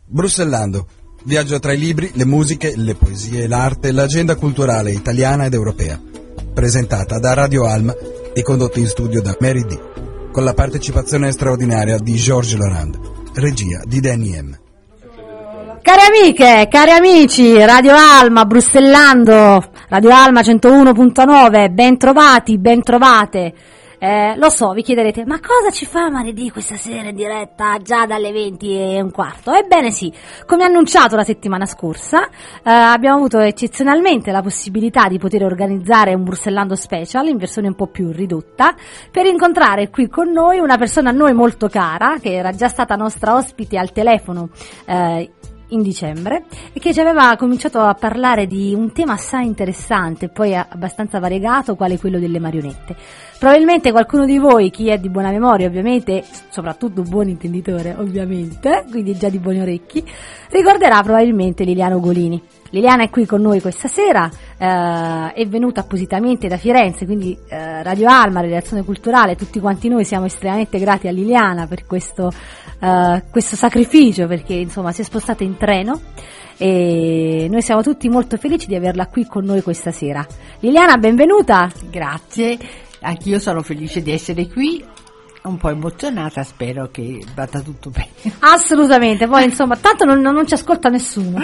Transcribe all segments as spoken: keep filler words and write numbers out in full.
Brussellando. Viaggio tra i libri, le musiche, le poesie, l'arte e l'agenda culturale italiana ed europea. Presentata da Radio Alma e condotta in studio da Mary D. Con la partecipazione straordinaria di Georges Laurent. Regia di Danny M. Cari amiche, cari amici, Radio Alma, Brussellando, Radio Alma centouno virgola nove, ben trovati, ben trovate. Eh, lo so, vi chiederete, ma cosa ci fa Maridì questa sera in diretta già dalle venti e un quarto? Ebbene sì, come annunciato la settimana scorsa, eh, abbiamo avuto eccezionalmente la possibilità di poter organizzare un Brussellando Special in versione un po' più ridotta, per incontrare qui con noi una persona a noi molto cara, che era già stata nostra ospite al telefono eh, in dicembre, e che ci aveva cominciato a parlare di un tema assai interessante, poi abbastanza variegato, quale quello delle marionette. Probabilmente qualcuno di voi, chi è di buona memoria ovviamente, soprattutto un buon intenditore ovviamente, quindi già di buoni orecchi, ricorderà probabilmente Liliana Ugolini. Liliana è qui con noi questa sera, eh, è venuta appositamente da Firenze, quindi eh, Radio Alma, Redazione Culturale, tutti quanti noi siamo estremamente grati a Liliana per questo, eh, questo sacrificio, perché insomma si è spostata in treno e noi siamo tutti molto felici di averla qui con noi questa sera. Liliana, benvenuta. Grazie, anch'io sono felice di essere qui. Un po' emozionata, spero che vada tutto bene. Assolutamente, poi insomma tanto non, non ci ascolta nessuno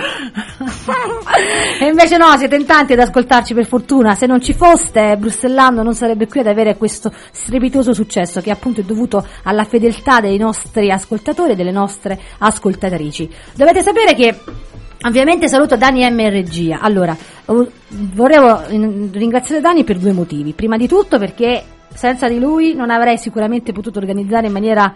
e invece no, siete in tanti ad ascoltarci, per fortuna. Se non ci foste, Brussellando non sarebbe qui ad avere questo strepitoso successo, che appunto è dovuto alla fedeltà dei nostri ascoltatori e delle nostre ascoltatrici. Dovete sapere che ovviamente saluto Dani M in regia. Allora, volevo ringraziare Dani per due motivi. Prima di tutto perché senza di lui non avrei sicuramente potuto organizzare in maniera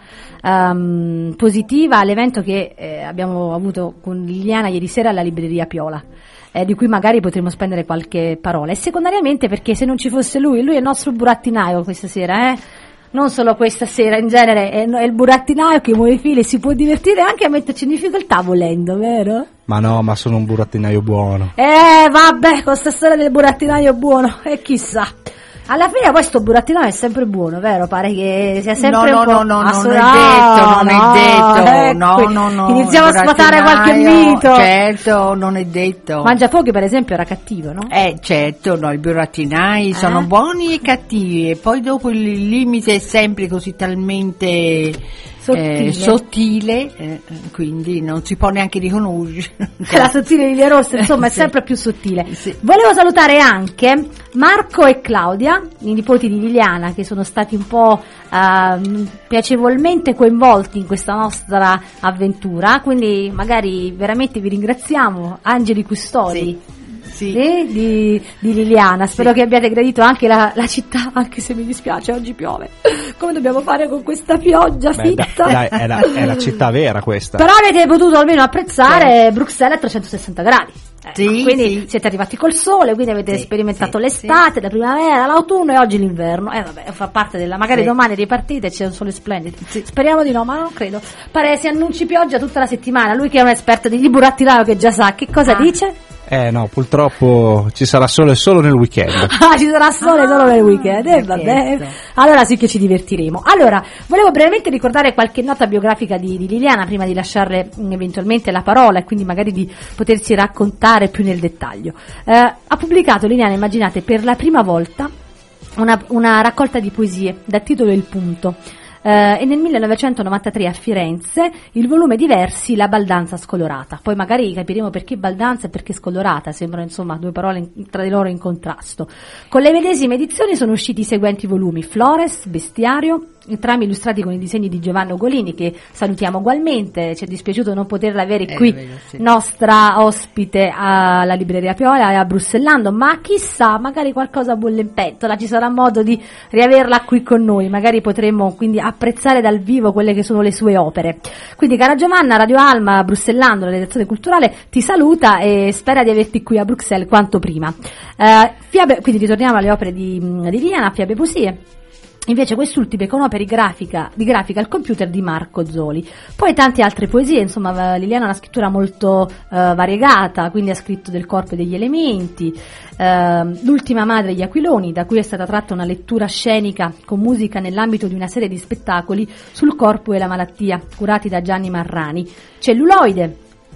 um, positiva l'evento che eh, abbiamo avuto con Liliana ieri sera alla libreria Piola, eh, di cui magari potremo spendere qualche parola. E secondariamente perché se non ci fosse lui, lui è il nostro burattinaio questa sera, eh? Non solo questa sera, in genere è, è il burattinaio che muove i fili, si può divertire anche a metterci in difficoltà volendo, vero? Ma no, ma sono un burattinaio buono. Eh, vabbè, con questa storia del burattinaio buono, e eh, chissà. Alla fine poi sto burattino è sempre buono, vero? Pare che sia sempre no, un no, po'... no, no, assolut- non è detto, non no, è detto, ecco. no, no, no. Iniziamo a sfatare qualche mito. Certo, non è detto. Mangiafuochi per esempio era cattivo, no? Eh, certo, no, i burattinai eh? sono buoni e cattivi, e poi dopo il limite è sempre così talmente... Sottile, eh, sottile eh, quindi non si può neanche riconoscere. La sottile Lilia Rossa, insomma, è sì. sempre più sottile. Sì. Volevo salutare anche Marco e Claudia, i nipoti di Liliana, che sono stati un po' uh, piacevolmente coinvolti in questa nostra avventura, quindi magari veramente vi ringraziamo, angeli custodi. Sì. Sì. Sì, di, di Liliana, spero sì. che abbiate gradito anche la, la città, anche se mi dispiace, oggi piove. Come dobbiamo fare con questa pioggia Beh, fitta? Dai, è, la, è la città vera questa. Però avete potuto almeno apprezzare sì. Bruxelles a trecentosessanta gradi. Eh, sì, quindi sì. siete arrivati col sole, quindi avete sì, sperimentato sì, l'estate, sì. la primavera, l'autunno e oggi l'inverno. E eh, vabbè, fa parte della. Magari sì. domani ripartite e c'è un sole splendido. Sì. Speriamo di no, ma non credo. Pare si annunci pioggia tutta la settimana. Lui che è un esperto degli burattinaio che già sa, che cosa ah. dice? Eh no, purtroppo ci sarà sole solo nel weekend. Ah, ci sarà sole ah, solo nel weekend, eh, vabbè. Certo. Allora sì che ci divertiremo. Allora, volevo brevemente ricordare qualche nota biografica di, di Liliana prima di lasciarle mh, eventualmente la parola e quindi magari di potersi raccontare più nel dettaglio. Eh, ha pubblicato Liliana, immaginate, per la prima volta una, una raccolta di poesie dal titolo Il Punto. Uh, e nel millenovecentonovantatré a Firenze il volume di versi La baldanza scolorata. Poi magari capiremo perché baldanza e perché scolorata, sembrano insomma due parole in, tra di loro in contrasto. Con le medesime edizioni sono usciti i seguenti volumi: Flores, Bestiario, entrambi illustrati con i disegni di Giovanna Ugolini, che salutiamo ugualmente. Ci è dispiaciuto non poterla avere eh, qui vero, sì. nostra ospite alla libreria Piola e a Brussellando, ma chissà, magari qualcosa bolle in pentola, ci sarà modo di riaverla qui con noi, magari potremo quindi apprezzare dal vivo quelle che sono le sue opere. Quindi cara Giovanna, Radio Alma, Brussellando, la redazione culturale ti saluta e spera di averti qui a Bruxelles quanto prima. Uh, Fiabe, quindi ritorniamo alle opere di, di Liliana, Fiabe Poesie. Invece quest'ultime con opere grafica, di grafica al computer di Marco Zoli. Poi tante altre poesie, insomma Liliana ha una scrittura molto uh, variegata, quindi ha scritto del corpo e degli elementi, uh, L'ultima madre degli aquiloni, da cui è stata tratta una lettura scenica con musica nell'ambito di una serie di spettacoli sul corpo e la malattia, curati da Gianni Marrani, Celluloide,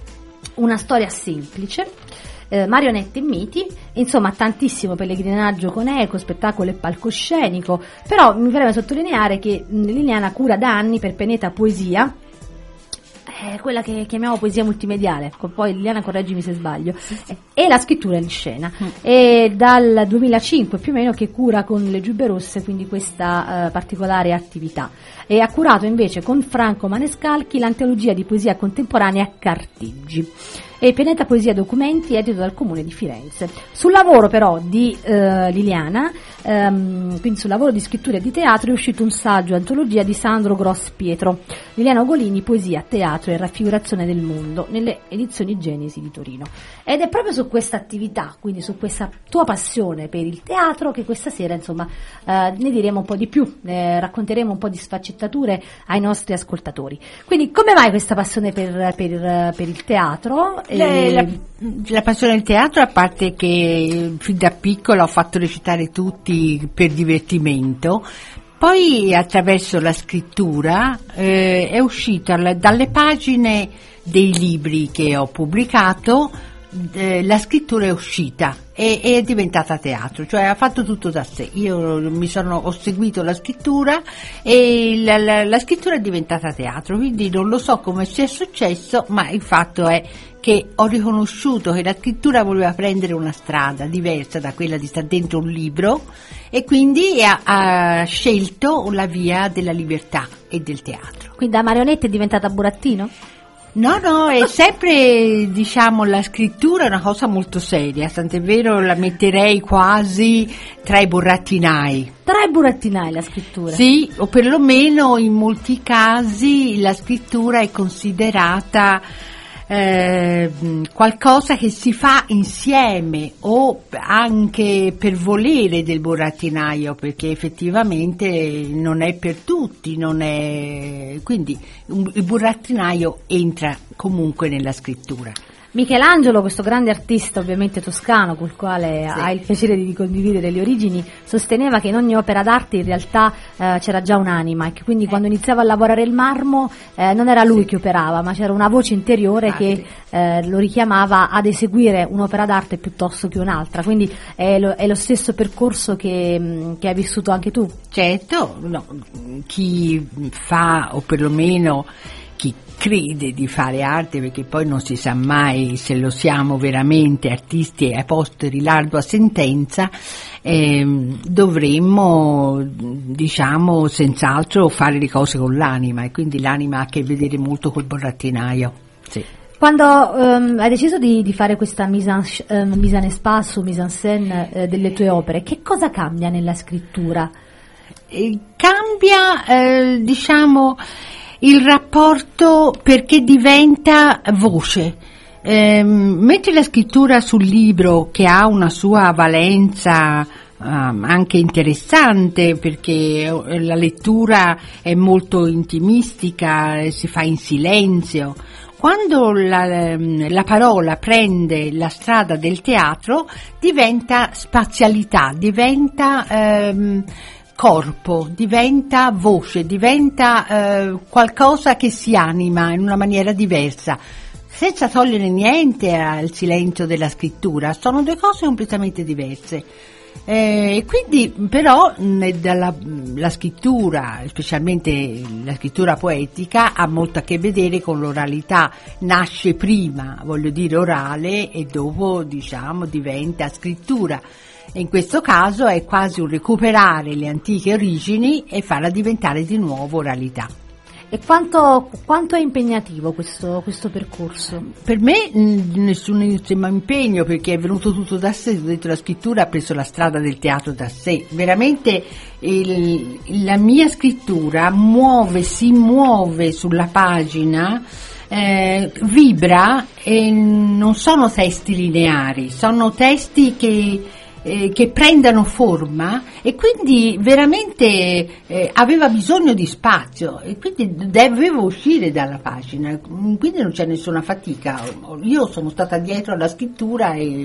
una storia semplice, eh, marionette e miti, insomma tantissimo pellegrinaggio con eco, spettacolo e palcoscenico, però mi preme sottolineare che Liliana cura da anni per Peneta Poesia, eh, quella che chiamiamo poesia multimediale, poi Liliana correggimi se sbaglio, eh, e la scrittura in scena, mm. e dal duemilacinque più o meno che cura con le Giubbe Rosse quindi questa eh, particolare attività, e ha curato invece con Franco Manescalchi l'antologia di poesia contemporanea Cartiggi e Peneta Poesia Documenti, edito dal Comune di Firenze. Sul lavoro però di eh, Liliana, ehm, quindi sul lavoro di scrittura e di teatro, è uscito un saggio antologia di Sandro Gross Pietro, Liliana Ugolini, Poesia, Teatro e Raffigurazione del Mondo, nelle edizioni Genesi di Torino. Ed è proprio su questa attività, quindi su questa tua passione per il teatro, che questa sera insomma eh, ne diremo un po' di più, eh, racconteremo un po' di sfaccettature ai nostri ascoltatori. Quindi come mai questa passione per, per, per il teatro? La, la, la passione del teatro, a parte che fin da piccola ho fatto recitare tutti per divertimento, poi attraverso la scrittura eh, è uscita la, dalle pagine dei libri che ho pubblicato, eh, la scrittura è uscita e, e è diventata teatro, cioè ha fatto tutto da sé. Io mi sono, ho seguito la scrittura e la, la, la scrittura è diventata teatro, quindi non lo so come sia successo, ma il fatto è che ho riconosciuto che la scrittura voleva prendere una strada diversa da quella di stare dentro un libro e quindi ha, ha scelto la via della libertà e del teatro. Quindi da marionetta è diventata burattino? No, no, è sempre, diciamo, la scrittura è una cosa molto seria, tant'è vero la metterei quasi tra i burattinai. Tra i burattinai la scrittura? Sì, o perlomeno in molti casi la scrittura è considerata Eh, qualcosa che si fa insieme o anche per volere del burattinaio, perché effettivamente non è per tutti, non è, quindi un, il burattinaio entra comunque nella scrittura. Michelangelo, questo grande artista ovviamente toscano col quale sì. ha il piacere di condividere le origini, sosteneva che in ogni opera d'arte in realtà eh, c'era già un'anima e che quindi eh. quando iniziava a lavorare il marmo eh, non era lui sì. che operava, ma c'era una voce interiore ah, che sì. eh, lo richiamava ad eseguire un'opera d'arte piuttosto che un'altra, quindi è lo, è lo stesso percorso che, che hai vissuto anche tu. Certo, no, chi fa o perlomeno chi crede di fare arte, perché poi non si sa mai se lo siamo veramente artisti a posteri l'ardua sentenza, eh, dovremmo diciamo senz'altro fare le cose con l'anima, e quindi l'anima ha a che vedere molto col burattinaio. Sì. Quando um, hai deciso di, di fare questa mise en, uh, mise en espace o mise en scène uh, delle tue opere, che cosa cambia nella scrittura? Eh, cambia eh, diciamo il rapporto, perché diventa voce. Eh, mentre la scrittura sul libro, che ha una sua valenza um, anche interessante, perché la lettura è molto intimistica, si fa in silenzio, quando la, la parola prende la strada del teatro diventa spazialità, diventa ehm, corpo, diventa voce, diventa eh, qualcosa che si anima in una maniera diversa, senza togliere niente al silenzio della scrittura. Sono due cose completamente diverse. E eh, quindi però dalla, la scrittura, specialmente la scrittura poetica, ha molto a che vedere con l'oralità, nasce prima, voglio dire, orale, e dopo diciamo diventa scrittura. E in questo caso è quasi un recuperare le antiche origini e farla diventare di nuovo oralità. E quanto, quanto è impegnativo questo, questo percorso? Per me mh, nessun impegno, perché è venuto tutto da sé. Ho detto, la scrittura ha preso la strada del teatro da sé. Veramente il, la mia scrittura muove, si muove sulla pagina, eh, vibra, e non sono testi lineari, sono testi che Eh, che prendano forma, e quindi veramente eh, aveva bisogno di spazio, e quindi dovevo uscire dalla pagina, quindi non c'è nessuna fatica. Io sono stata dietro alla scrittura e,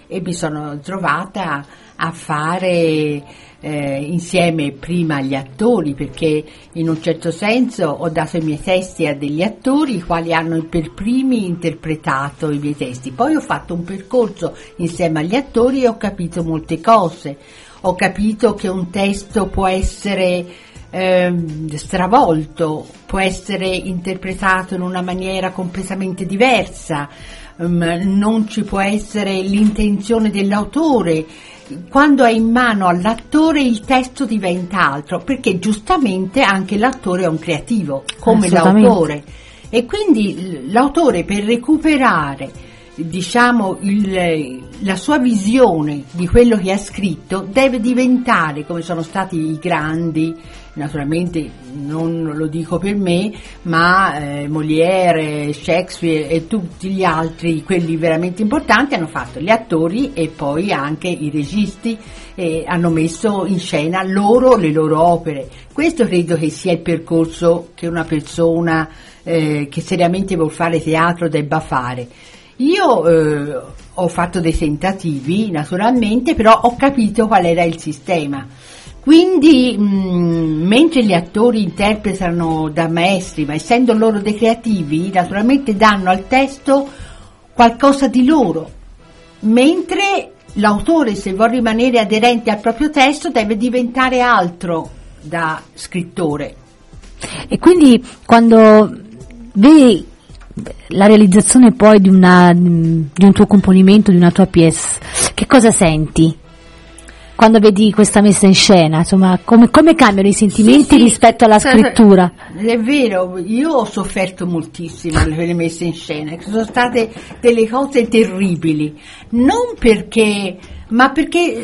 e mi sono trovata a fare eh, insieme prima agli attori, perché in un certo senso ho dato i miei testi a degli attori i quali hanno per primi interpretato i miei testi, poi ho fatto un percorso insieme agli attori e ho capito molte cose, ho capito che un testo può essere eh, stravolto, può essere interpretato in una maniera completamente diversa, um, non ci può essere l'intenzione dell'autore. Quando è in mano all'attore il testo diventa altro, perché giustamente anche l'attore è un creativo, come l'autore, e quindi l'autore per recuperare, diciamo, il, la sua visione di quello che ha scritto deve diventare, come sono stati i grandi, naturalmente non lo dico per me, ma eh, Molière, Shakespeare e tutti gli altri, quelli veramente importanti, hanno fatto gli attori e poi anche i registi, eh, hanno messo in scena loro le loro opere. Questo credo che sia il percorso che una persona eh, che seriamente vuol fare teatro debba fare. Io eh, ho fatto dei tentativi, naturalmente, però ho capito qual era il sistema. Quindi, mh, mentre gli attori interpretano da maestri, ma essendo loro dei creativi, naturalmente danno al testo qualcosa di loro, mentre l'autore, se vuol rimanere aderente al proprio testo, deve diventare altro da scrittore. E quindi, quando vedi la realizzazione poi di, una, di un tuo componimento, di una tua pièce, che cosa senti quando vedi questa messa in scena? Insomma, come, come cambiano i sentimenti, sì, sì, rispetto alla scrittura? È vero, io ho sofferto moltissimo per le messe in scena, che sono state delle cose terribili, non perché, ma perché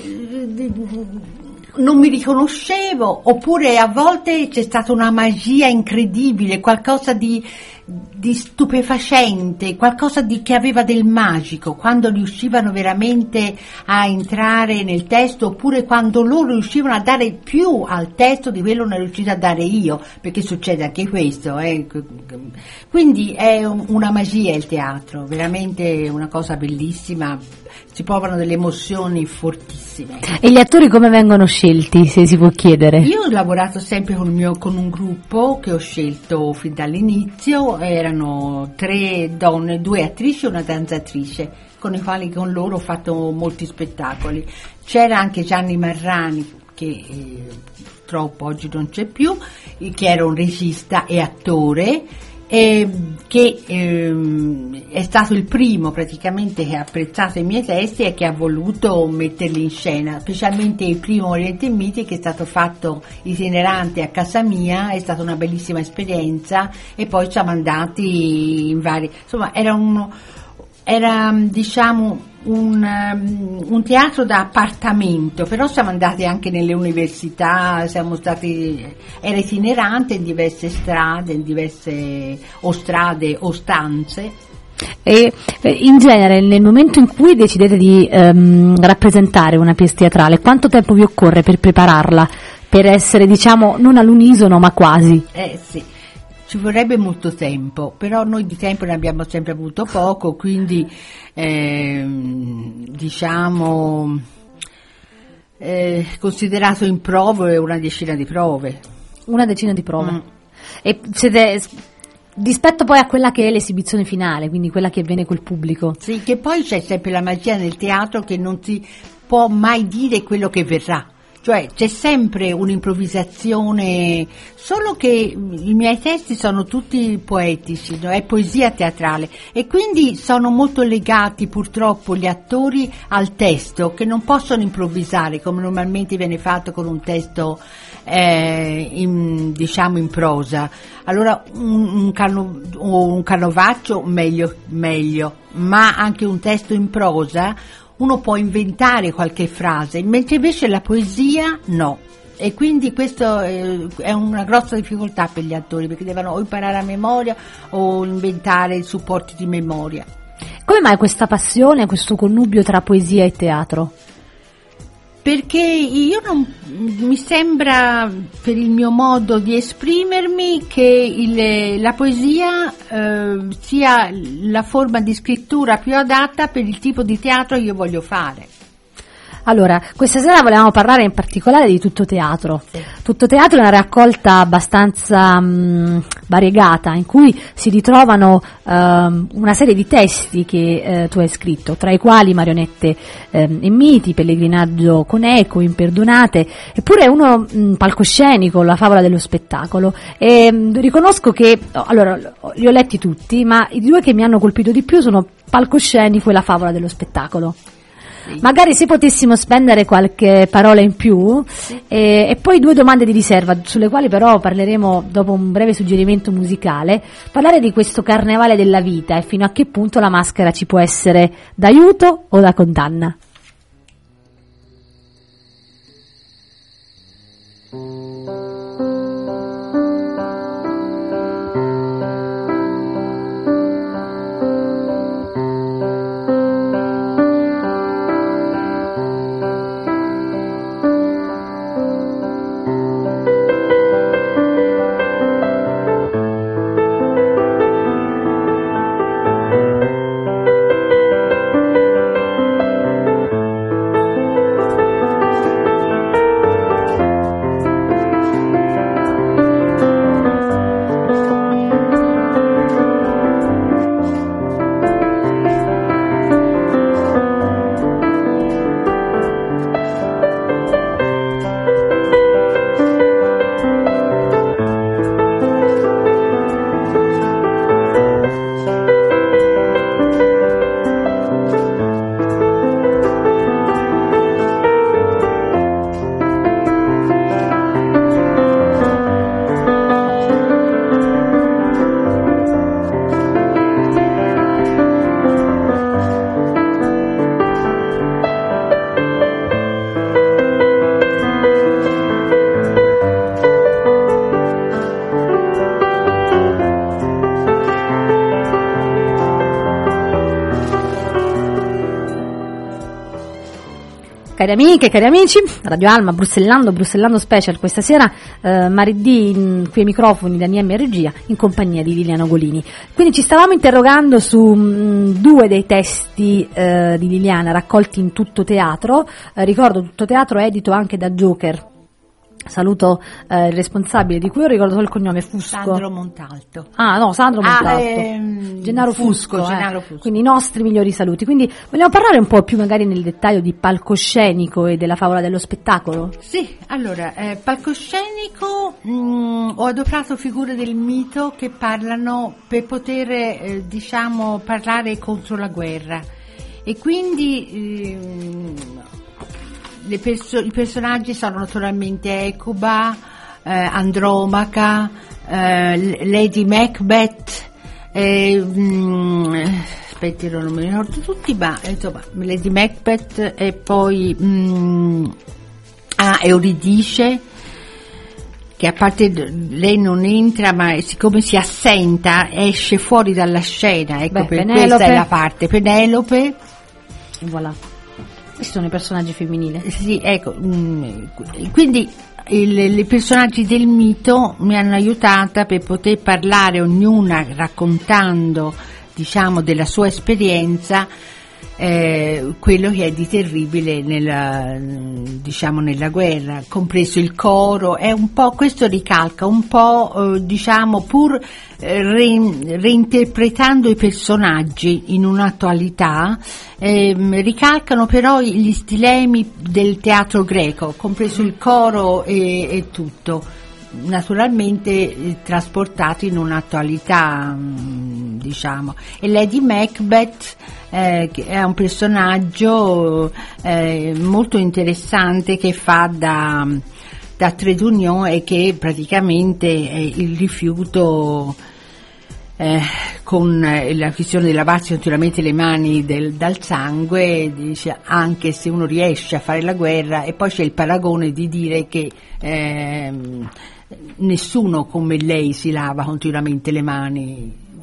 non mi riconoscevo, oppure a volte c'è stata una magia incredibile, qualcosa di di stupefacente, qualcosa di, che aveva del magico, quando riuscivano veramente a entrare nel testo, oppure quando loro riuscivano a dare più al testo di quello che non riuscito a dare io, perché succede anche questo, eh. Quindi è un, una magia il teatro, veramente una cosa bellissima, si provano delle emozioni fortissime. E gli attori come vengono scelti, se si può chiedere? Io ho lavorato sempre con, il mio, con un gruppo che ho scelto fin dall'inizio, erano tre donne, due attrici e una danzatrice, con i quali con loro ho fatto molti spettacoli. C'era anche Gianni Marrani, che eh, purtroppo oggi non c'è più, che era un regista e attore, eh, che eh, è stato il primo praticamente che ha apprezzato i miei testi e che ha voluto metterli in scena, specialmente il primo Oriente Miti, che è stato fatto itinerante a casa mia, è stata una bellissima esperienza, e poi ci siamo andati in vari, insomma era un era diciamo un, un teatro da appartamento, però siamo andati anche nelle università, siamo stati, era itinerante in diverse strade, in diverse o strade o stanze. E in genere, nel momento in cui decidete di ehm, rappresentare una pièce teatrale, quanto tempo vi occorre per prepararla, per essere, diciamo, non all'unisono ma quasi? Eh sì, ci vorrebbe molto tempo, però noi di tempo ne abbiamo sempre avuto poco, quindi ehm, diciamo eh, considerato in prove una decina di prove. Una decina di prove. Mm. E siete, rispetto poi a quella che è l'esibizione finale, quindi quella che avviene col pubblico. Sì, che poi c'è sempre la magia nel teatro, che non si può mai dire quello che verrà. Cioè c'è sempre un'improvvisazione, solo che i miei testi sono tutti poetici, no? È poesia teatrale, e quindi sono molto legati purtroppo gli attori al testo, che non possono improvvisare come normalmente viene fatto con un testo eh, in, diciamo in prosa. Allora un, un, cano, un canovaccio meglio, meglio, ma anche un testo in prosa uno può inventare qualche frase, mentre invece la poesia no. E quindi questo è una grossa difficoltà per gli attori, perché devono o imparare a memoria o inventare supporti di memoria. Come mai questa passione, questo connubio tra poesia e teatro? Perché io non, mi sembra, per il mio modo di esprimermi, che il, la poesia eh, sia la forma di scrittura più adatta per il tipo di teatro che io voglio fare. Allora, questa sera volevamo parlare in particolare di Tutto Teatro. Sì. Tutto Teatro è una raccolta abbastanza mh, variegata, in cui si ritrovano um, una serie di testi che eh, tu hai scritto, tra i quali Marionette eh, e miti, Pellegrinaggio con eco, Imperdonate, eppure uno mh, palcoscenico, La favola dello spettacolo. E mh, riconosco che, allora, li ho letti tutti, ma i due che mi hanno colpito di più sono Palcoscenico e La favola dello spettacolo. Magari se potessimo spendere qualche parola in più, sì. e, e poi due domande di riserva sulle quali però parleremo dopo un breve suggerimento musicale, parlare di questo carnevale della vita e fino a che punto la maschera ci può essere d'aiuto o da condanna. Cari amiche, cari amici, Radio Alma, Brussellando, Brussellando Special questa sera, eh, martedì in, qui ai microfoni da N M Regia in compagnia di Liliana Golini. Quindi ci stavamo interrogando su mh, due dei testi eh, di Liliana raccolti in Tutto Teatro, eh, ricordo Tutto Teatro è edito anche da Joker. Saluto eh, il responsabile di cui io ricordo solo il cognome, Fusco. Sandro Montalto. Ah no, Sandro Montalto. Ah, ehm, Gennaro Fusco, Fusco, eh. Gennaro Fusco. Quindi i nostri migliori saluti. Quindi vogliamo parlare un po' più magari nel dettaglio di palcoscenico e della favola dello spettacolo? Sì, allora, eh, palcoscenico mh, ho adoperato figure del mito che parlano per poter, eh, diciamo, parlare contro la guerra. E quindi... Eh, Le perso- i personaggi sono naturalmente Ecuba, eh, Andromaca, eh, Lady Macbeth, eh, mh, aspetti, non mi ricordo tutti, ma insomma Lady Macbeth e poi mh, ah, Euridice, che a parte lei non entra, ma siccome si assenta esce fuori dalla scena, ecco. Beh, per Penelope. Questa è la parte Penelope, e voilà. Questi sono i personaggi femminili. Sì, ecco, quindi i personaggi del mito mi hanno aiutata per poter parlare, ognuna raccontando, diciamo, della sua esperienza, eh, quello che è di terribile nella, diciamo, nella guerra, compreso il coro. È un po', questo ricalca un po', eh, diciamo, pur eh, re, reinterpretando i personaggi in un'attualità, eh, ricalcano però gli stilemi del teatro greco, compreso il coro e, e tutto, naturalmente eh, trasportati in un'attualità, mh, diciamo. E Lady Macbeth eh, è un personaggio eh, molto interessante, che fa da, da trade union e che praticamente è il rifiuto, eh, con la questione di lavarsi naturalmente le mani del, dal sangue, dice, anche se uno riesce a fare la guerra. E poi c'è il paragone di dire che eh, nessuno come lei si lava continuamente le mani,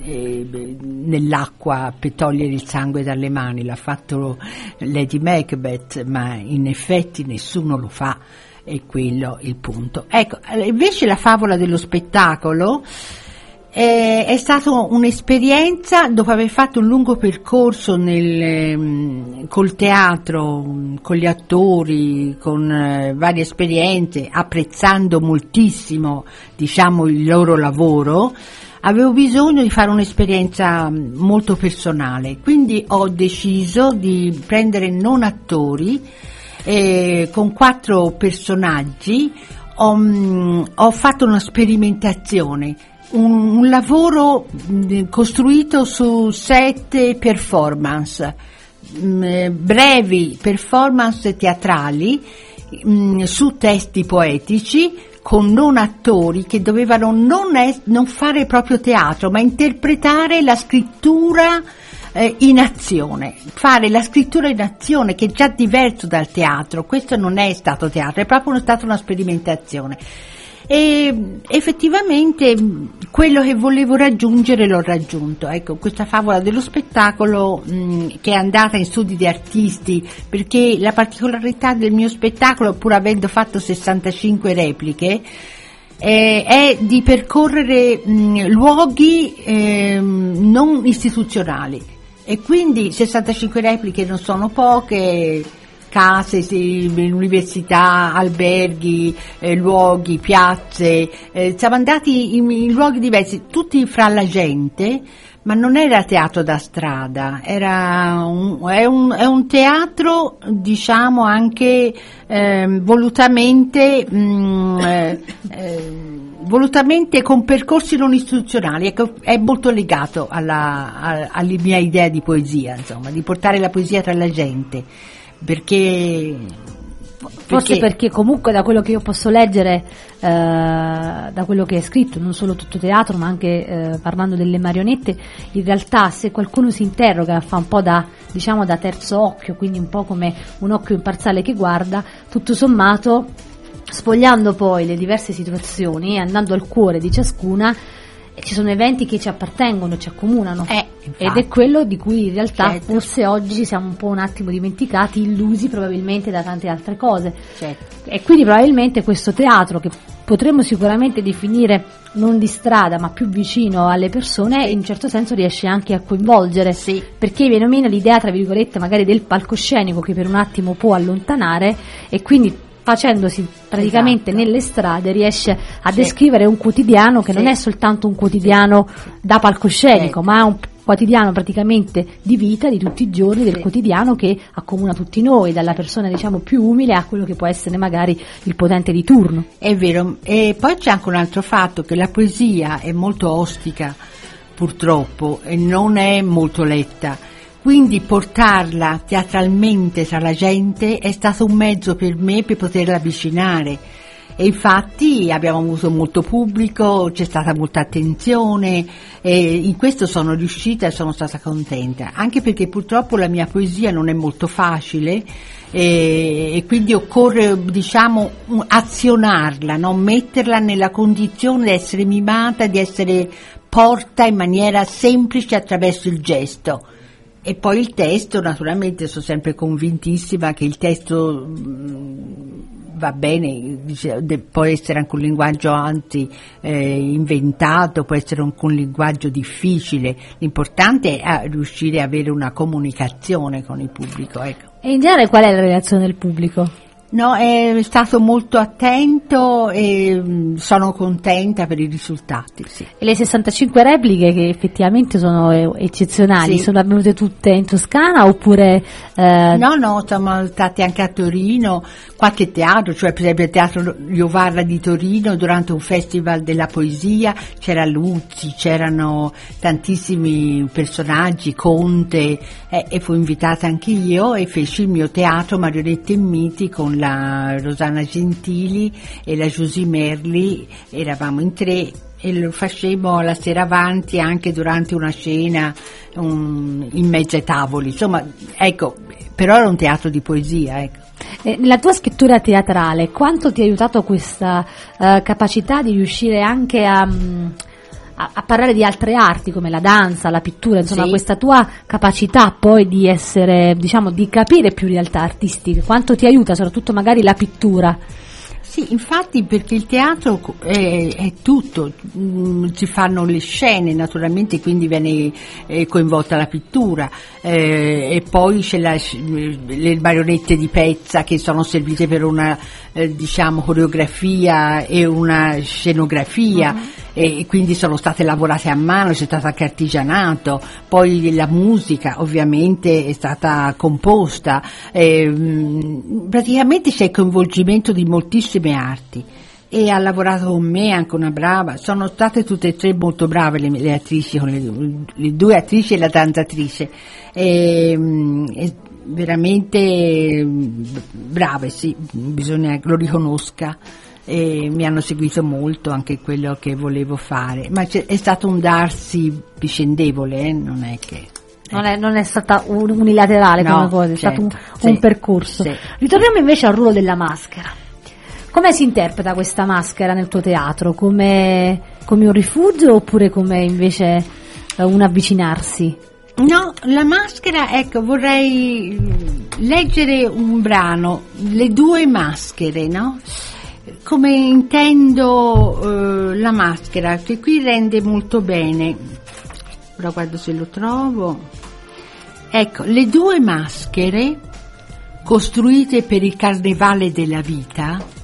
eh, nell'acqua per togliere il sangue dalle mani, l'ha fatto Lady Macbeth, ma in effetti nessuno lo fa, è quello il punto. Ecco, invece la favola dello spettacolo Eh, è stata un'esperienza dopo aver fatto un lungo percorso nel, col teatro, con gli attori, con eh, varie esperienze, apprezzando moltissimo, diciamo, il loro lavoro. Avevo bisogno di fare un'esperienza molto personale, quindi ho deciso di prendere non attori, eh, con quattro personaggi. Ho, mh, ho fatto una sperimentazione. Un, un lavoro costruito su sette performance, mh, brevi performance teatrali, mh, su testi poetici, con non attori che dovevano non, es- non fare proprio teatro, ma interpretare la scrittura eh, in azione, fare la scrittura in azione, che è già diverso dal teatro. Questo non è stato teatro, è proprio stata una sperimentazione. E effettivamente quello che volevo raggiungere l'ho raggiunto. Ecco, questa favola dello spettacolo mh, che è andata in studi di artisti, perché la particolarità del mio spettacolo, pur avendo fatto sessantacinque repliche, eh, è di percorrere mh, luoghi eh, non istituzionali, e quindi sessantacinque repliche non sono poche. Case, sì, università, alberghi, eh, luoghi, piazze, eh, siamo andati in, in luoghi diversi, tutti fra la gente, ma non era teatro da strada, era un, è, un, è un teatro, diciamo, anche eh, volutamente mh, eh, eh, volutamente con percorsi non istituzionali. Ecco, è molto legato alla, a, alla mia idea di poesia, insomma, di portare la poesia tra la gente. Perché, forse perché, perché comunque da quello che io posso leggere, eh, da quello che è scritto, non solo tutto teatro ma anche eh, parlando delle marionette, in realtà se qualcuno si interroga, fa un po' da, diciamo, da terzo occhio, quindi un po' come un occhio imparziale che guarda, tutto sommato, sfogliando poi le diverse situazioni e andando al cuore di ciascuna, ci sono eventi che ci appartengono, ci accomunano, eh, ed è quello di cui in realtà certo. forse oggi ci siamo un po' un attimo dimenticati, illusi probabilmente da tante altre cose, certo. E quindi probabilmente questo teatro, che potremmo sicuramente definire non di strada ma più vicino alle persone, in un certo senso riesce anche a coinvolgere, sì. Perché viene meno l'idea, tra virgolette, magari del palcoscenico che per un attimo può allontanare, e quindi facendosi praticamente esatto. nelle strade riesce a sì. descrivere un quotidiano che sì. non è soltanto un quotidiano sì. da palcoscenico, sì. ma è un quotidiano praticamente di vita, di tutti i giorni, del sì. quotidiano, che accomuna tutti noi, dalla persona, diciamo, più umile a quello che può essere magari il potente di turno. È vero, e poi c'è anche un altro fatto, che la poesia è molto ostica purtroppo e non è molto letta. Quindi portarla teatralmente tra la gente è stato un mezzo per me per poterla avvicinare, e infatti abbiamo avuto molto pubblico, c'è stata molta attenzione, e in questo sono riuscita e sono stata contenta, anche perché purtroppo la mia poesia non è molto facile, e, e quindi occorre, diciamo, azionarla, no? Metterla nella condizione di essere mimata, di essere porta in maniera semplice attraverso il gesto. E poi il testo, naturalmente, sono sempre convintissima che il testo mh, va bene, dice, de, può essere anche un linguaggio anzi eh, inventato, può essere anche un linguaggio difficile, l'importante è riuscire a avere una comunicazione con il pubblico, ecco. E in genere qual è la reazione del pubblico? No, è stato molto attento e mh, sono contenta per i risultati. Sì. E le sessantacinque repliche, che effettivamente sono eccezionali, sì. sono avvenute tutte in Toscana oppure? Eh... No, no, siamo state anche a Torino, qualche teatro, cioè per esempio il Teatro Iovarra di Torino, durante un festival della poesia, c'era Luzzi, c'erano tantissimi personaggi, Conte, eh, e fui invitata anche io e feci il mio teatro Marionette e Miti con la Rosanna Gentili e la Giusy Merli, eravamo in tre e lo facemmo la sera avanti anche durante una cena um, in mezzo ai tavoli, insomma, ecco, però era un teatro di poesia, ecco. Eh, nella tua scrittura teatrale quanto ti ha aiutato questa uh, capacità di riuscire anche a, um, a, a parlare di altre arti come la danza, la pittura, insomma sì. questa tua capacità poi di essere, diciamo, di capire più realtà artistiche, quanto ti aiuta soprattutto magari la pittura? Sì, infatti, perché il teatro è, è tutto, mm, si fanno le scene naturalmente, quindi viene eh, coinvolta la pittura, eh, e poi c'è la, le marionette di pezza che sono servite per una eh, diciamo coreografia e una scenografia, uh-huh. e quindi sono state lavorate a mano, c'è stato anche artigianato, poi la musica ovviamente è stata composta, eh, praticamente c'è il coinvolgimento di moltissime arti, e ha lavorato con me anche una brava, sono state tutte e tre molto brave le, le attrici, le, le due attrici e la danzatrice, e, e veramente brave, sì, bisogna che lo riconosca, e mi hanno seguito molto anche quello che volevo fare, ma è stato un darsi vicendevole, eh? non è che Non è, non è stata un, unilaterale no, come cosa, è certo, stato un, sì, un percorso. Sì. Ritorniamo invece al ruolo della maschera. Come si interpreta questa maschera nel tuo teatro? Come, come un rifugio oppure come invece uh, un avvicinarsi? No, la maschera, ecco, vorrei leggere un brano, Le due maschere, no? Come intendo uh, la maschera, che qui rende molto bene. Ora guardo se lo trovo. Ecco, le due maschere costruite per il carnevale della vita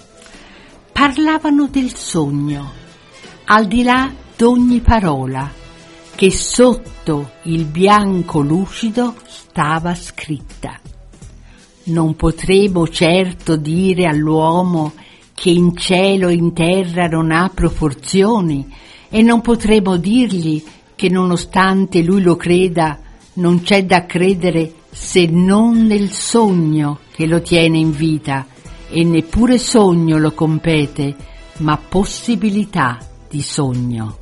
parlavano del sogno, al di là d'ogni parola, che sotto il bianco lucido stava scritta. Non potremo certo dire all'uomo che in cielo e in terra non ha proporzioni, e non potremo dirgli che nonostante lui lo creda, non c'è da credere se non nel sogno che lo tiene in vita, e neppure sogno lo compete, ma possibilità di sogno.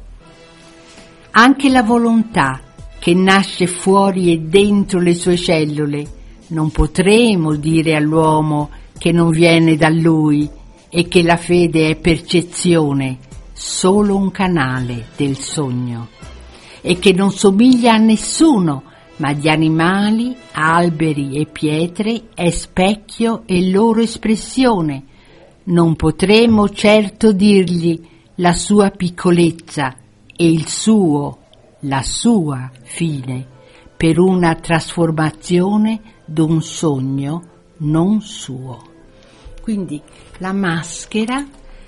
Anche la volontà che nasce fuori e dentro le sue cellule, non potremo dire all'uomo che non viene da lui e che la fede è percezione, solo un canale del sogno, e che non somiglia a nessuno, ma gli animali, alberi e pietre è specchio e loro espressione. Non potremo certo dirgli la sua piccolezza e il suo, la sua fine, per una trasformazione d'un sogno non suo. Quindi la maschera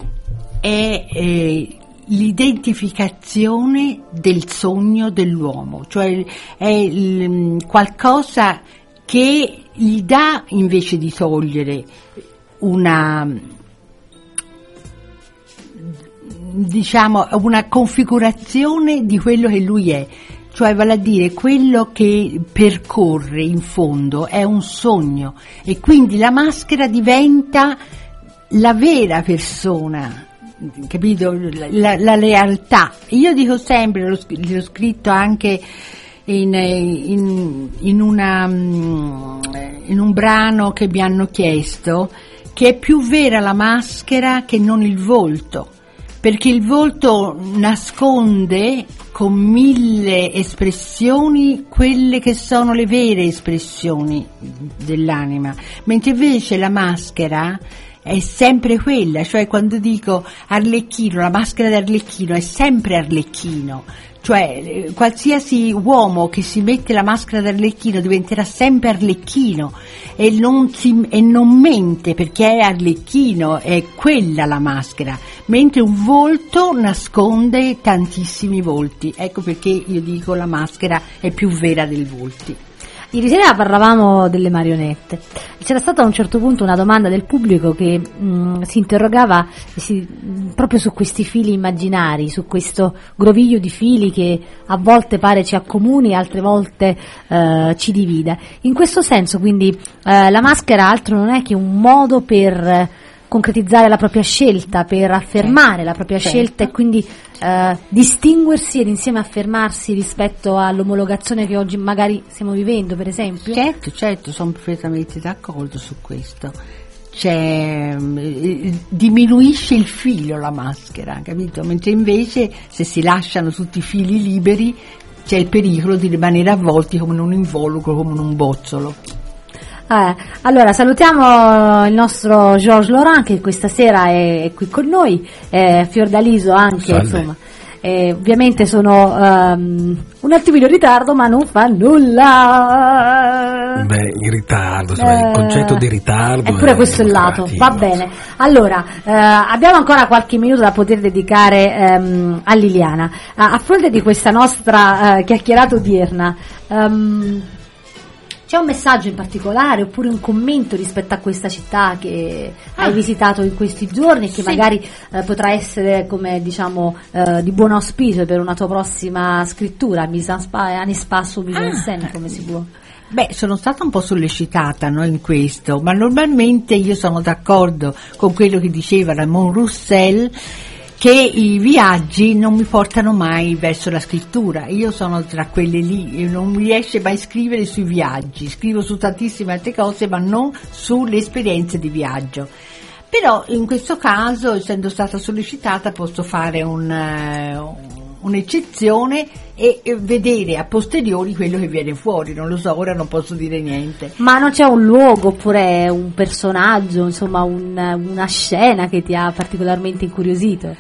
è eh, l'identificazione del sogno dell'uomo, cioè è il, qualcosa che gli dà, invece di togliere una, diciamo, una configurazione di quello che lui è, cioè vale a dire quello che percorre in fondo è un sogno, e quindi la maschera diventa la vera persona, capito? La, la realtà. Io dico sempre, l'ho, l'ho scritto anche in, in, in, una, in un brano che mi hanno chiesto, che è più vera la maschera che non il volto, perché il volto nasconde con mille espressioni quelle che sono le vere espressioni dell'anima, mentre invece la maschera è sempre quella, cioè quando dico Arlecchino, la maschera di Arlecchino è sempre Arlecchino, cioè qualsiasi uomo che si mette la maschera di Arlecchino diventerà sempre Arlecchino e non, si, e non mente, perché è Arlecchino, è quella la maschera, mentre un volto nasconde tantissimi volti. Ecco perché io dico la maschera è più vera dei volti. Ieri sera parlavamo delle marionette. C'era stata a un certo punto una domanda del pubblico che mh, si interrogava si, mh, proprio su questi fili immaginari, su questo groviglio di fili che a volte pare ci accomuni, altre volte eh, ci divida. In questo senso, quindi, eh, la maschera altro non è che un modo per concretizzare la propria scelta, per affermare la propria certo. scelta e quindi eh, distinguersi ed insieme affermarsi rispetto all'omologazione che oggi magari stiamo vivendo, per esempio? Certo, certo, sono perfettamente d'accordo su questo. c'è, diminuisce il filo la maschera, capito? Mentre invece se si lasciano tutti i fili liberi c'è il pericolo di rimanere avvolti come in un involucro, come in un bozzolo. Eh, allora salutiamo il nostro Georges Laurent che questa sera è, è qui con noi, eh, Fiordaliso anche. Salve. Insomma. Eh, ovviamente sono um, un attimino in ritardo, ma non fa nulla. Beh, in ritardo, cioè, eh, il concetto di ritardo. Eppure è questo è il lato, va bene. Allora, eh, abbiamo ancora qualche minuto da poter dedicare ehm, a Liliana. A, a fronte di questa nostra eh, chiacchierata odierna, um, c'è un messaggio in particolare oppure un commento rispetto a questa città che ah. hai visitato in questi giorni e che sì. magari eh, potrà essere, come diciamo, eh, di buon auspicio per una tua prossima scrittura, mise en spa, en espace, mise en scène, come si può? Beh, sono stata un po' sollecitata, no, in questo, ma normalmente io sono d'accordo con quello che diceva Raymond Roussel, che i viaggi non mi portano mai verso la scrittura. Io sono tra quelle lì, io non mi riesce mai a scrivere sui viaggi, scrivo su tantissime altre cose ma non sulle esperienze di viaggio. Però in questo caso, essendo stata sollecitata, posso fare un, uh, un'eccezione e, e vedere a posteriori quello che viene fuori. Non lo so, ora non posso dire niente. Ma non c'è un luogo oppure un personaggio, insomma un, una scena che ti ha particolarmente incuriosito?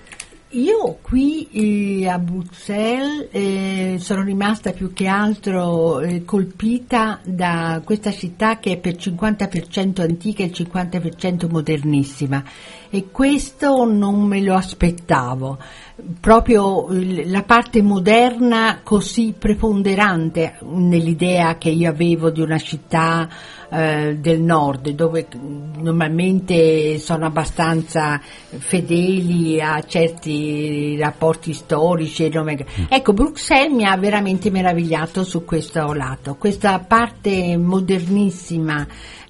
Io qui eh, a Bruxelles eh, sono rimasta più che altro eh, colpita da questa città che è per cinquanta per cento antica e il cinquanta per cento modernissima, e questo non me lo aspettavo, proprio la parte moderna così preponderante nell'idea che io avevo di una città eh, del nord, dove normalmente sono abbastanza fedeli a certi rapporti storici. Ecco, Bruxelles mi ha veramente meravigliato su questo lato, questa parte modernissima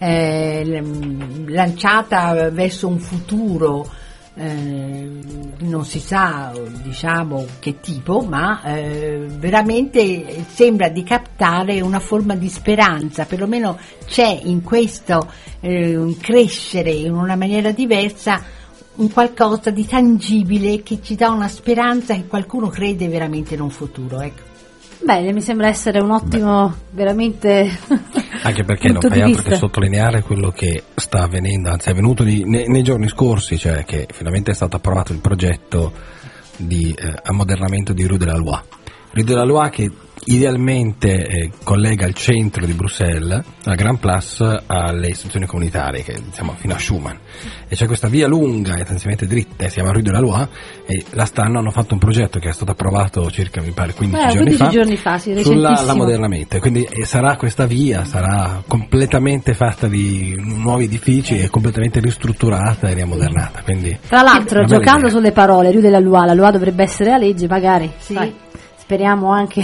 eh, lanciata verso un futuro. Eh, non si sa, diciamo, che tipo, ma eh, veramente sembra di captare una forma di speranza, perlomeno c'è in questo eh, crescere in una maniera diversa un qualcosa di tangibile che ci dà una speranza che qualcuno crede veramente in un futuro, ecco. Bene, mi sembra essere un ottimo, Beh. veramente. Anche perché non fai altro che sottolineare quello che sta avvenendo, anzi è avvenuto di, nei, nei giorni scorsi, cioè che finalmente è stato approvato il progetto di eh, ammodernamento di Rue de la Loi. Rue de la Loi che idealmente eh, collega il centro di Bruxelles, la Grand Place, alle istituzioni comunitarie, che diciamo fino a Schumann, e c'è questa via lunga e tendenzialmente dritta, si chiama Rue de la Loi, e l'anno hanno fatto un progetto che è stato approvato circa mi pare quindici, eh, giorni, fa, giorni fa sì, sull'ammodernamento, quindi eh, sarà questa via, sarà completamente fatta di nuovi edifici e completamente ristrutturata e riammodernata, quindi tra l'altro giocando sulle parole, Rue de la Loi, la Loi dovrebbe essere la legge, magari sì. Vai. Speriamo anche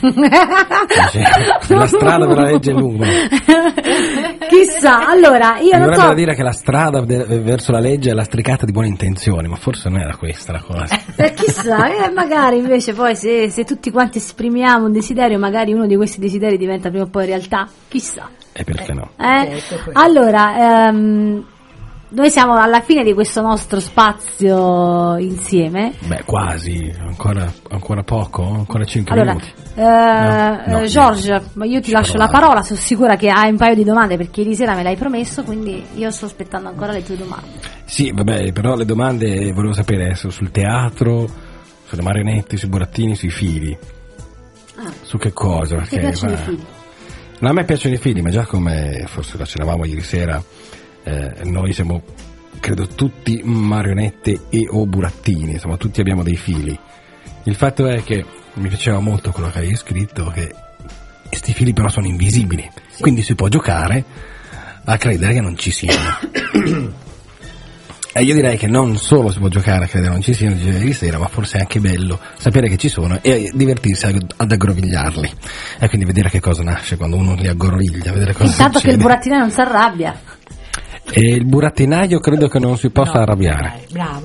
la strada per la legge è lunga. Chissà, allora io mi non so, dire che la strada de- verso la legge è lastricata di buone intenzioni, ma forse non era questa la cosa. Eh, chissà, eh, magari invece poi se, se tutti quanti esprimiamo un desiderio, magari uno di questi desideri diventa prima o poi realtà, chissà. E perché no? Eh? Allora, ehm, noi siamo alla fine di questo nostro spazio insieme. Beh, quasi, ancora, ancora poco, ancora cinque allora, minuti. Eh, no, no, Georges, no. Io ti lascio provare. La parola, sono sicura che hai un paio di domande perché ieri sera me l'hai promesso, quindi io sto aspettando ancora le tue domande. Sì, vabbè, però le domande volevo sapere adesso sul teatro, sulle marionette, sui burattini, sui fili. Ah. Su che cosa? Perché, ti piacciono i fili? No, a me piacciono i fili, ma già come forse lo accennavamo ieri sera, Eh, noi siamo credo tutti marionette e o burattini, insomma tutti abbiamo dei fili. Il fatto è che mi piaceva molto quello che avevi scritto, che questi fili però sono invisibili, sì. Quindi si può giocare a credere che non ci siano. E io direi che non solo si può giocare a credere che non ci siano ieri sera, ma forse è anche bello sapere che ci sono e divertirsi ad aggrovigliarli, e quindi vedere che cosa nasce quando uno li aggroviglia, vedere cosa intanto succede. Che il burattinaio non si arrabbia. E il burattinaio credo che non si possa no, arrabbiare. Bravo.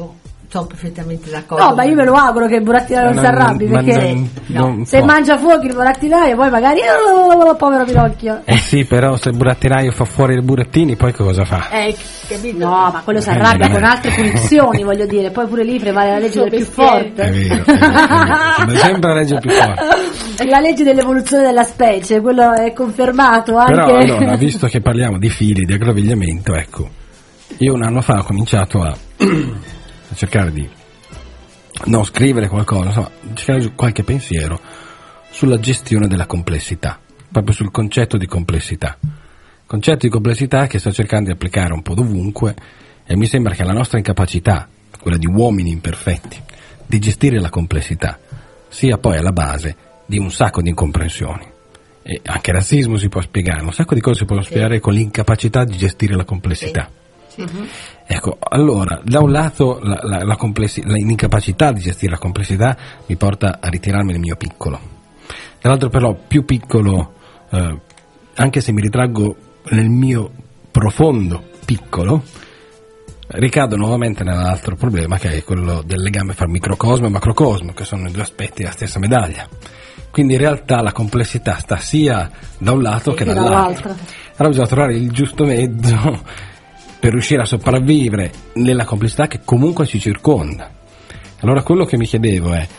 sono perfettamente d'accordo. No, ma io me lo auguro che il burattinaio non si arrabbi, perché non, no. non se mangia fuochi il burattinaio poi magari oh, povero Pinocchio. Eh sì, però se il burattinaio fa fuori i burattini poi cosa fa? Eh, capito? No, ma quello si arrabbia con altre punizioni, voglio dire, poi pure lì prevale la legge del più forte. È vero, è vero, è sempre la legge più forte. È la legge dell'evoluzione della specie, quello è confermato anche. Però allora, visto che parliamo di fili, di aggrovigliamento, ecco, io un anno fa ho cominciato a a cercare di no, scrivere qualcosa, insomma, cercare qualche pensiero sulla gestione della complessità, proprio sul concetto di complessità. Concetto di complessità che sto cercando di applicare un po' dovunque, e mi sembra che la nostra incapacità, quella di uomini imperfetti, di gestire la complessità, sia poi alla base di un sacco di incomprensioni. E anche il razzismo si può spiegare, un sacco di cose si possono spiegare con l'incapacità di gestire la complessità. Uh-huh. Ecco, allora, da un lato la, la, la complessi- l'incapacità di gestire la complessità mi porta a ritirarmi nel mio piccolo, dall'altro però più piccolo, eh, anche se mi ritraggo nel mio profondo piccolo, ricado nuovamente nell'altro problema, che è quello del legame fra microcosmo e macrocosmo, che sono i due aspetti della stessa medaglia. Quindi in realtà la complessità sta sia da un lato che dall'altro. Allora bisogna trovare il giusto mezzo per riuscire a sopravvivere nella complessità che comunque ci circonda. Allora quello che mi chiedevo è: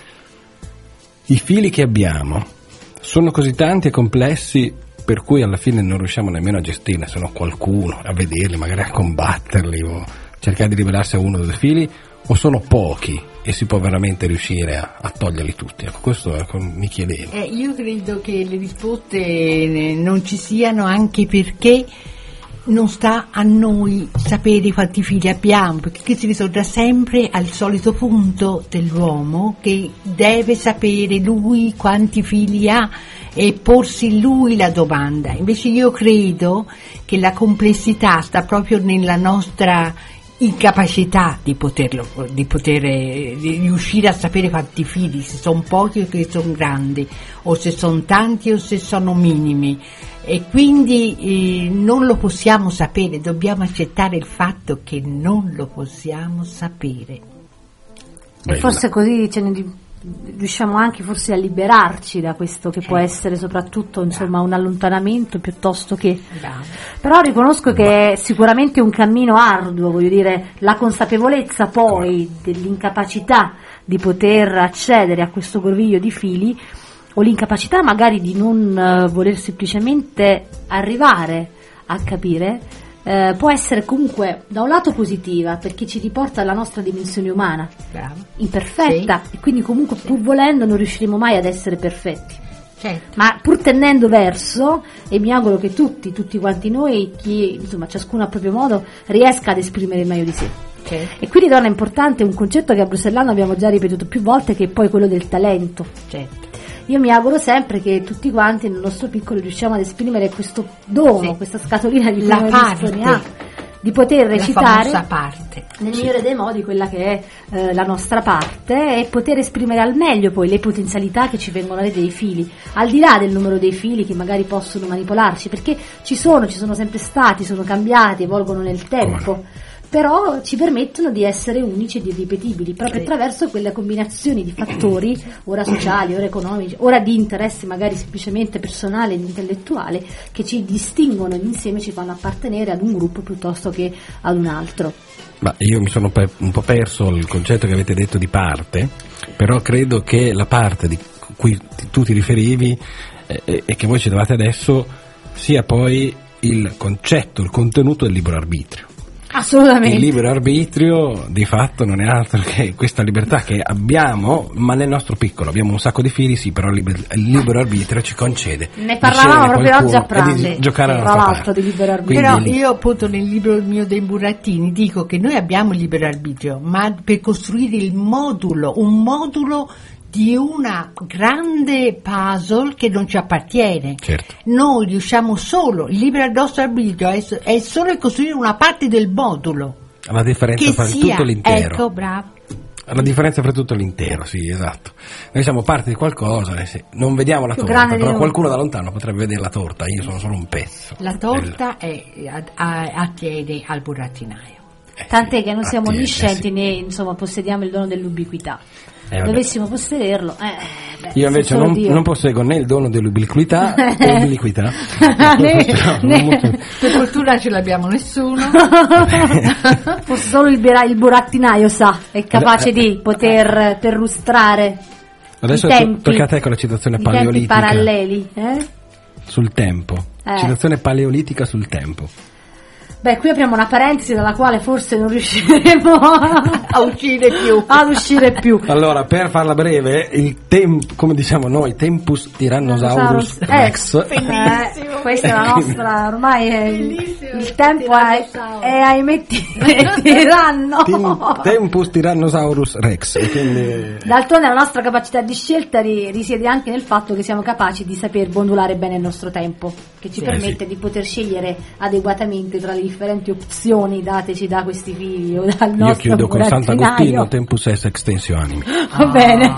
i fili che abbiamo sono così tanti e complessi per cui alla fine non riusciamo nemmeno a gestirne, se no qualcuno, a vederli, magari a combatterli o cercare di liberarsi a uno o due fili, o sono pochi e si può veramente riuscire a, a toglierli tutti? Ecco, questo ecco, mi chiedevo. Eh, io credo che le risposte non ci siano, anche perché non sta a noi sapere quanti figli abbiamo, perché si ritorna sempre al solito punto dell'uomo, che deve sapere lui quanti figli ha e porsi lui la domanda. Invece io credo che la complessità sta proprio nella nostra incapacità di poterlo, di poter di riuscire a sapere quanti figli, se sono pochi o se sono grandi, o se sono tanti o se sono minimi, e quindi eh, non lo possiamo sapere, dobbiamo accettare il fatto che non lo possiamo sapere. E forse così ce ne riusciamo anche forse a liberarci da questo che può essere soprattutto insomma un allontanamento piuttosto che Bravo. Però riconosco che è sicuramente un cammino arduo, voglio dire, la consapevolezza poi dell'incapacità di poter accedere a questo groviglio di fili, o l'incapacità magari di non uh, voler semplicemente arrivare a capire, eh, può essere comunque da un lato positiva, perché ci riporta alla nostra dimensione umana. Bravo. Imperfetta, sì. E quindi comunque sì. Pur volendo non riusciremo mai ad essere perfetti. Certo. Ma pur tendendo verso, e mi auguro che tutti, tutti quanti noi, chi, insomma ciascuno a proprio modo, riesca ad esprimere il meglio di sé. Certo. E qui ritorna importante un concetto che a Brussellano abbiamo già ripetuto più volte, che è poi quello del talento. Certo. Io mi auguro sempre che tutti quanti nel nostro piccolo riusciamo ad esprimere questo dono, sì. Questa scatolina di la parte, di poter recitare parte. nel sì. migliore dei modi quella che è eh, la nostra parte, e poter esprimere al meglio poi le potenzialità che ci vengono dai fili, al di là del numero dei fili che magari possono manipolarci, perché ci sono, ci sono sempre stati, sono cambiati, evolvono nel tempo. Però ci permettono di essere unici ed irripetibili proprio attraverso quelle combinazioni di fattori, ora sociali, ora economici, ora di interesse magari semplicemente personale ed intellettuale, che ci distinguono ed insieme ci fanno appartenere ad un gruppo piuttosto che ad un altro. Ma io mi sono per, un po' perso il concetto che avete detto di parte, però credo che la parte di cui tu ti riferivi eh, e che voi citavate adesso sia poi il concetto, il contenuto del libero arbitrio. Assolutamente. Il libero arbitrio di fatto non è altro che questa libertà che abbiamo, ma nel nostro piccolo. Abbiamo un sacco di fili, sì, però il libero arbitrio ci concede. Ne parlavamo proprio oggi a pranzo. Di giocare alla nostra parte. Di libero arbitrio. Però io appunto nel libro mio dei burattini dico che noi abbiamo il libero arbitrio, ma per costruire il modulo, un modulo di una grande puzzle che non ci appartiene. Certo. Noi riusciamo solo, il libero nostro arbitrio è, è solo costruire una parte del modulo. La differenza fra tutto l'intero. Ecco, bravo. La differenza fra tutto l'intero, sì, esatto. Noi siamo parte di qualcosa, eh, sì. Non vediamo la Più torta, però di qualcuno da lontano potrebbe vedere la torta, io sono solo un pezzo. La torta è, attiene al burattinaio. Tant'è che non siamo attiene, onniscienti sì. né insomma possediamo il dono dell'ubiquità. Eh, Dovessimo possederlo, eh, beh, io invece non, non posseggo né il dono dell'ubiquità né l'ubiquità. né, né. Per fortuna ce l'abbiamo nessuno. Forse solo il, il burattinaio sa, è capace di poter perlustrare adesso i tempi, tocca a te con la citazione i paleolitica tempi paralleli, eh? sul tempo. Eh. Citazione paleolitica sul tempo. Beh, qui apriamo una parentesi dalla quale forse non riusciremo a uscire più. Ad uscire più. Allora, per farla breve, il tempo, come diciamo noi, Tempus Tyrannosaurus eh, Rex. Eh, questa è la nostra, ormai è il, il tempo è, è ahimè tiranno. Tim, tempus Tyrannosaurus Rex. E quindi... D'altronde la nostra capacità di scelta ri, risiede anche nel fatto che siamo capaci di saper modulare bene il nostro tempo, che ci sì, permette sì. di poter scegliere adeguatamente tra le differenti opzioni dateci da questi figli o dal nostro Io chiudo con burattinaio. Sant'Agostino, tempus est extensio animi. Va bene.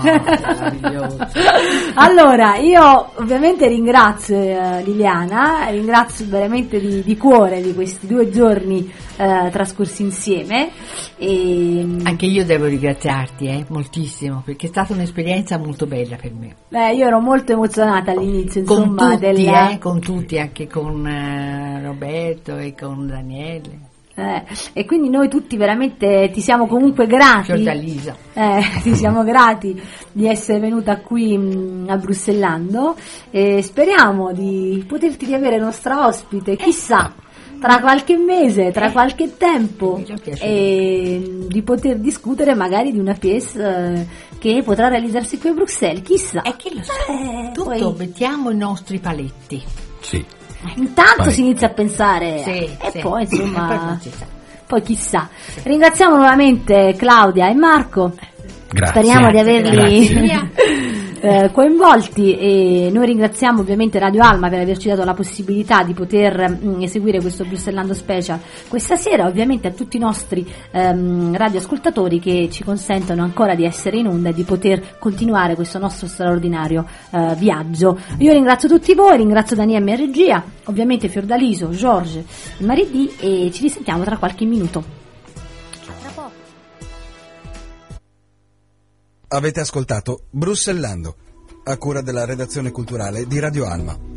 Allora, io ovviamente ringrazio eh, Liliana, ringrazio veramente di, di cuore di questi due giorni eh, trascorsi insieme. E, anche io devo ringraziarti eh, moltissimo, perché è stata un'esperienza molto bella per me. Beh, io ero molto emozionata all'inizio, insomma, con tutti, della... eh, con tutti, anche con uh, Roberto e con Daniele. Eh, e quindi noi tutti veramente ti siamo comunque grati. Giordalisa. Eh, ti siamo grati di essere venuta qui mh, a Brussellando e speriamo di poterti riavere nostra ospite, chissà, tra qualche mese, tra qualche tempo, e di poter discutere magari di una pièce eh, che potrà realizzarsi qui a Bruxelles, chissà. E chi lo sa, eh, tutto poi... mettiamo i nostri paletti. Sì. Intanto Poi. si inizia a pensare Sì, e sì. poi insomma Poi chissà. poi chissà. Ringraziamo nuovamente Claudia e Marco. Grazie. Speriamo di averli Grazie. eh, coinvolti e noi ringraziamo ovviamente Radio Alma per averci dato la possibilità di poter mh, eseguire questo Brussellando Special questa sera, ovviamente a tutti i nostri ehm, radioascoltatori che ci consentono ancora di essere in onda e di poter continuare questo nostro straordinario eh, viaggio. Io ringrazio tutti voi, ringrazio Daniele in regia, ovviamente Fiordaliso, George e Maridì e ci risentiamo tra qualche minuto. Avete ascoltato Brussellando, a cura della redazione culturale di Radio Alma.